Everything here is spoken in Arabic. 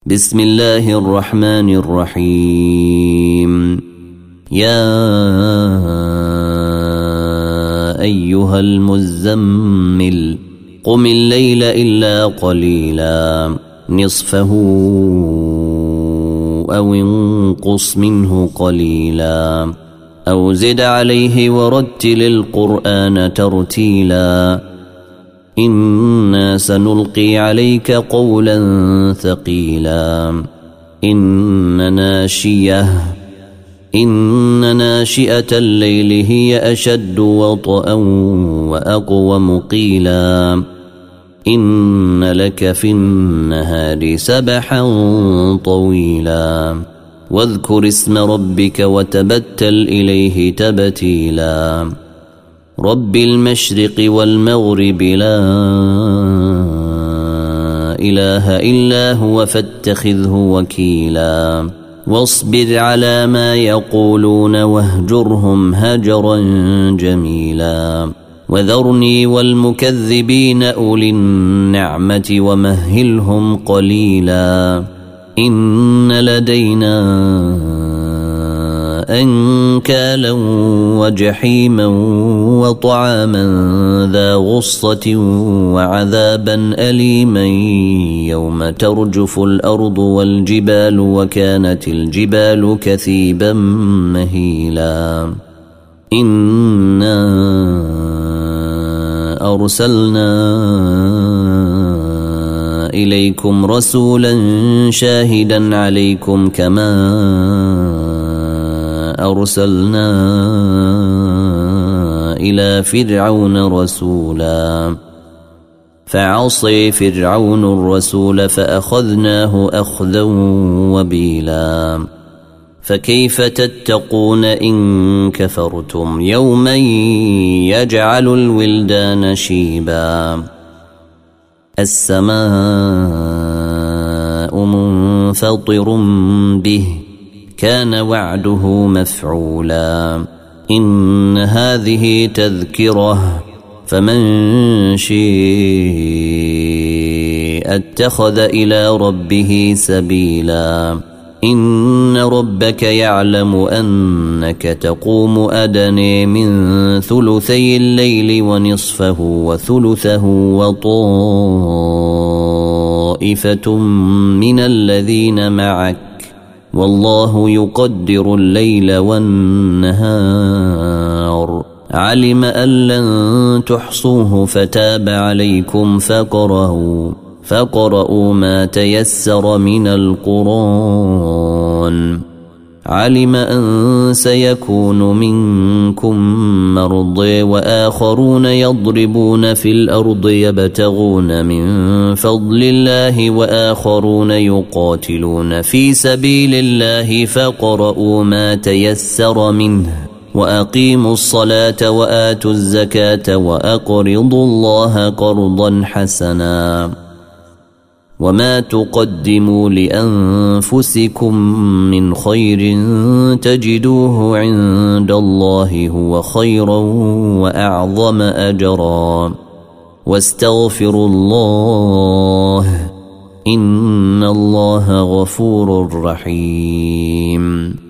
بسم الله الرحمن الرحيم. يا أيها المزمل قم الليل إلا قليلا نصفه أو انقص منه قليلا أو زد عليه ورتل القرآن ترتيلا إنا سنلقي عليك قولا ثقيلا إن ناشئة الليل هي أشد وطئا وأقوم قيلا إن لك في النهار سبحا طويلا واذكر اسم ربك وتبتل إليه تبتيلا رب المشرق والمغرب لا إله إلا هو فاتخذه وكيلا واصبر على ما يقولون واهجرهم هجرا جميلا وذرني والمكذبين أولي النعمة ومهلهم قليلا إن لدينا أنكالا وجحيما وطعاما ذا غصة وعذابا أليما يوم ترجف الأرض والجبال وكانت الجبال كثيبا مهيلا إنا أرسلنا إليكم رسولا شاهدا عليكم كما أرسلنا إلى فرعون رسولا فعصي فرعون الرسول فأخذناه أخذا وبيلا فكيف تتقون إن كفرتم يوما يجعل الولدان شيبا السماء منفطر به كان وعده مفعولا إن هذه تذكرة فمن شاء اتخذ إلى ربه سبيلا إن ربك يعلم أنك تقوم أدنى من ثلثي الليل ونصفه وثلثه وطائفة من الذين معك والله يقدر الليل والنهار علم أن لن تحصوه فتاب عليكم فقرؤوا ما تيسر من القرآن علم أن سيكون منكم مرضى وآخرون يضربون في الأرض يبتغون من فضل الله وآخرون يقاتلون في سبيل الله فقرؤوا ما تيسر منه وأقيموا الصلاة وآتوا الزكاة وأقرضوا الله قرضا حسنا وما تقدموا لأنفسكم من خير تجدوه عند الله هو خيرا وأعظم أجرا واستغفروا الله إن الله غفور رحيم.